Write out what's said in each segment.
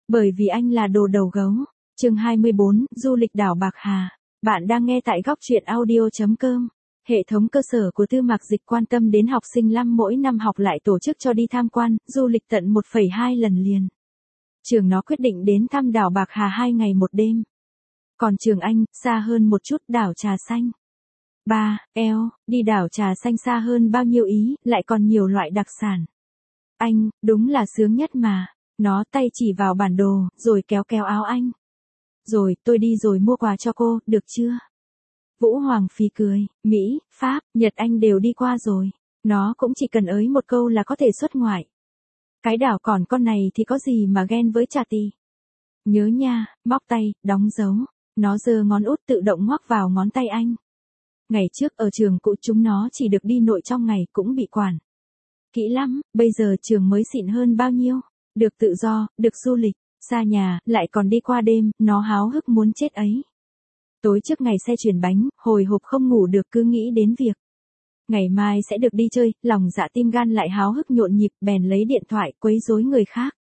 Bởi vì anh là đồ đầu gấu. Chương 24, du lịch đảo Bạc Hà. Bạn đang nghe tại góc truyện audio.com. Hệ thống cơ sở của Tư Mạc Dịch quan tâm đến học sinh năm mỗi năm học lại tổ chức cho đi tham quan, du lịch tận 1,2 lần liền. Trường nó quyết định đến thăm đảo Bạc Hà 2 ngày 1 đêm. Còn trường anh, xa hơn một chút, đảo Trà Xanh. Đi đảo Trà Xanh xa hơn bao nhiêu ý, lại còn nhiều loại đặc sản. Anh, đúng là sướng nhất mà. Nó tay chỉ vào bản đồ, rồi kéo kéo áo anh. Rồi, tôi đi rồi mua quà cho cô, được chưa? Vũ Hoàng phì cười, Mỹ, Pháp, Nhật anh đều đi qua rồi. Nó cũng chỉ cần ới một câu là có thể xuất ngoại. Cái đảo còn con này thì có gì mà ghen với Trà Tì. Nhớ nha, móc tay, đóng dấu. Nó giơ ngón út tự động ngoắc vào ngón tay anh. Ngày trước ở trường cũ chúng nó chỉ được đi nội trong ngày cũng bị quản. Kỹ lắm, bây giờ trường mới xịn hơn bao nhiêu. Được tự do, được du lịch, xa nhà, lại còn đi qua đêm, nó háo hức muốn chết ấy. Tối trước ngày xe chuyển bánh, hồi hộp không ngủ được cứ nghĩ đến việc. Ngày mai sẽ được đi chơi, lòng dạ tim gan lại háo hức nhộn nhịp, bèn lấy điện thoại quấy rối người khác.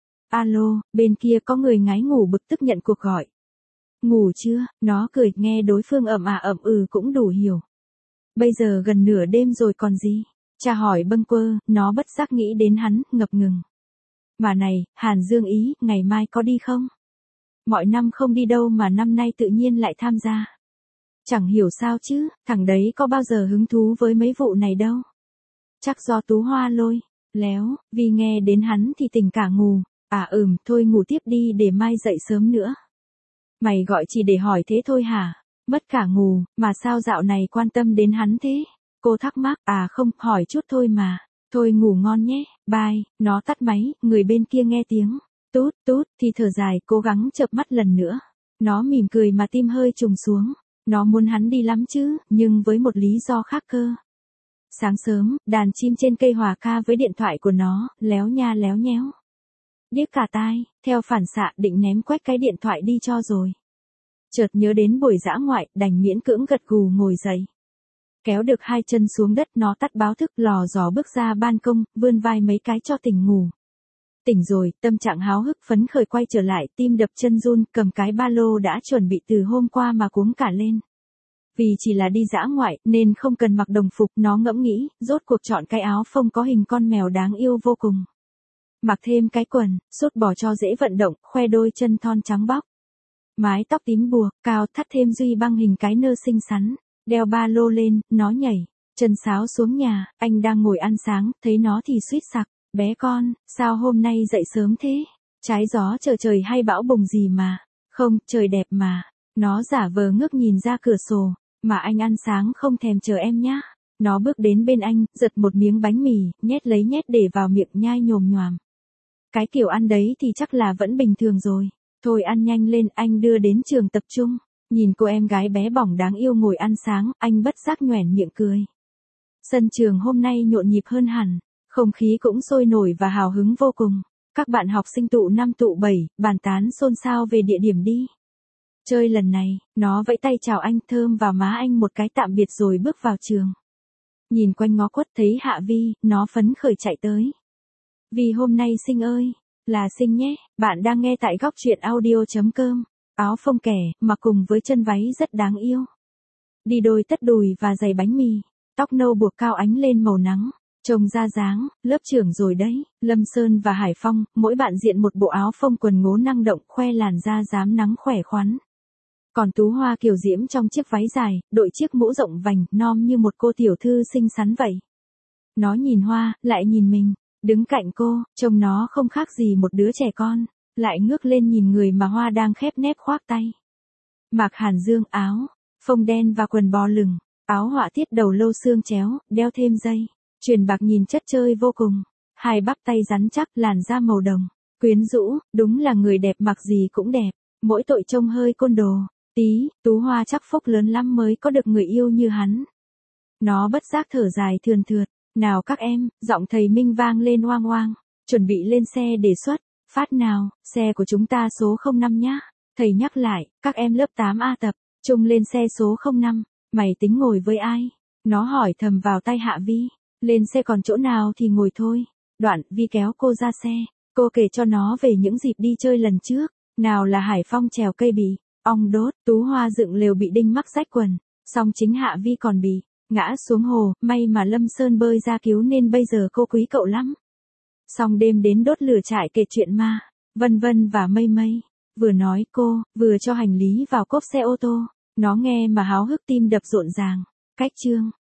Alo, bên kia có người ngái ngủ bực tức nhận cuộc gọi. Ngủ chưa? Nó cười, nghe đối phương ậm cũng đủ hiểu. Bây giờ gần nửa đêm rồi còn gì? Cha hỏi bâng quơ, nó bất giác nghĩ đến hắn, ngập ngừng. Mà này, Hàn Dương ý, ngày mai có đi không? Mọi năm không đi đâu mà năm nay tự nhiên lại tham gia. Chẳng hiểu sao chứ, thằng đấy có bao giờ hứng thú với mấy vụ này đâu. Chắc do Tú Hoa lôi, léo, vì nghe đến hắn thì tỉnh cả ngủ. Thôi ngủ tiếp đi để mai dậy sớm nữa. Mày gọi chỉ để hỏi thế thôi hả? Mất cả ngủ, mà sao dạo này quan tâm đến hắn thế? Cô thắc mắc, không, hỏi chút thôi mà. Thôi ngủ ngon nhé, bye. Nó tắt máy, người bên kia nghe tiếng tút tút thì thở dài, cố gắng chợp mắt lần nữa. Nó mỉm cười mà tim hơi trùng xuống. Nó muốn hắn đi lắm chứ, nhưng với một lý do khác cơ. Sáng sớm, đàn chim trên cây hòa ca với điện thoại của nó, léo nha léo nhéo. Điếc cả tai, theo phản xạ định ném quét cái điện thoại đi cho rồi. Chợt nhớ đến buổi dã ngoại, đành miễn cưỡng gật gù ngồi dậy. Kéo được hai chân xuống đất nó tắt báo thức lò dò bước ra ban công, vươn vai mấy cái cho tỉnh ngủ. Tỉnh rồi, tâm trạng háo hức phấn khởi quay trở lại, tim đập chân run, cầm cái ba lô đã chuẩn bị từ hôm qua mà cuống cả lên. Vì chỉ là đi dã ngoại, nên không cần mặc đồng phục, nó ngẫm nghĩ, rốt cuộc chọn cái áo phông có hình con mèo đáng yêu vô cùng. Mặc thêm cái quần, sút bò cho dễ vận động, khoe đôi chân thon trắng bóc. Mái tóc tím buộc, cao thắt thêm duy băng hình cái nơ xinh xắn. Đeo ba lô lên, nó nhảy, chân sáo xuống nhà, anh đang ngồi ăn sáng, thấy nó thì suýt sặc. Bé con, sao hôm nay dậy sớm thế? Trái gió trời hay bão bùng gì mà? Không, trời đẹp mà. Nó giả vờ ngước nhìn ra cửa sổ, mà anh ăn sáng không thèm chờ em nhá. Nó bước đến bên anh, giật một miếng bánh mì, nhét lấy nhét để vào miệng nhai nhồm nhoàm. Cái kiểu ăn đấy thì chắc là vẫn bình thường rồi. Thôi ăn nhanh lên, anh đưa đến trường tập trung. Nhìn cô em gái bé bỏng đáng yêu ngồi ăn sáng, anh bất giác nhoẻn miệng cười. Sân trường hôm nay nhộn nhịp hơn hẳn, không khí cũng sôi nổi và hào hứng vô cùng. Các bạn học sinh tụ 5 tụ 7, bàn tán xôn xao về địa điểm đi chơi lần này. Nó vẫy tay chào anh, thơm vào má anh một cái tạm biệt rồi bước vào trường. Nhìn quanh ngó quất thấy Hạ Vi, nó phấn khởi chạy tới. Vì hôm nay Sinh ơi, là Sinh nhé, bạn đang nghe tại góc truyện audio.com. Áo phông kẻ, mặc cùng với chân váy rất đáng yêu. Đi đôi tất đùi và giày bánh mì, tóc nâu buộc cao ánh lên màu nắng. Trông ra dáng, lớp trưởng rồi đấy. Lâm Sơn và Hải Phong, mỗi bạn diện một bộ áo phông quần ngố năng động, khoe làn da rám nắng khỏe khoắn. Còn Tú Hoa kiều diễm trong chiếc váy dài, đội chiếc mũ rộng vành, nom như một cô tiểu thư xinh xắn vậy. Nó nhìn Hoa, lại nhìn mình, đứng cạnh cô, trông nó không khác gì một đứa trẻ con. Lại ngước lên nhìn người mà Hoa đang khép nép khoác tay. Mạc Hàn Dương, áo phông đen và quần bò lửng, áo họa tiết đầu lâu xương chéo, đeo thêm dây chuyền bạc nhìn chất chơi vô cùng. Hai bắp tay rắn chắc, làn da màu đồng, quyến rũ, đúng là người đẹp mặc gì cũng đẹp. Mỗi tội trông hơi côn đồ tí. Tú Hoa chắc phúc lớn lắm mới có được người yêu như hắn. Nó bất giác thở dài thườn thượt. Nào các em, giọng thầy Minh vang lên oang oang. Chuẩn bị lên xe để xuất phát nào, xe của chúng ta số 05 nhá. Thầy nhắc lại, các em lớp 8A tập trung lên xe số 05. Mày tính ngồi với ai? Nó hỏi thầm vào tai Hạ Vi. Lên xe còn chỗ nào thì ngồi thôi. Đoạn Vi kéo cô ra xe. Cô kể cho nó về những dịp đi chơi lần trước, nào là Hải Phong trèo cây bì, ong đốt, Tú Hoa dựng lều bị đinh mắc rách quần, song chính Hạ Vi còn bị ngã xuống hồ, may mà Lâm Sơn bơi ra cứu nên bây giờ cô quý cậu lắm. Xong đêm đến đốt lửa trại kể chuyện ma, vân vân và mây mây. Vừa nói cô, vừa cho hành lý vào cốp xe ô tô. Nó nghe mà háo hức tim đập rộn ràng. Cách chương.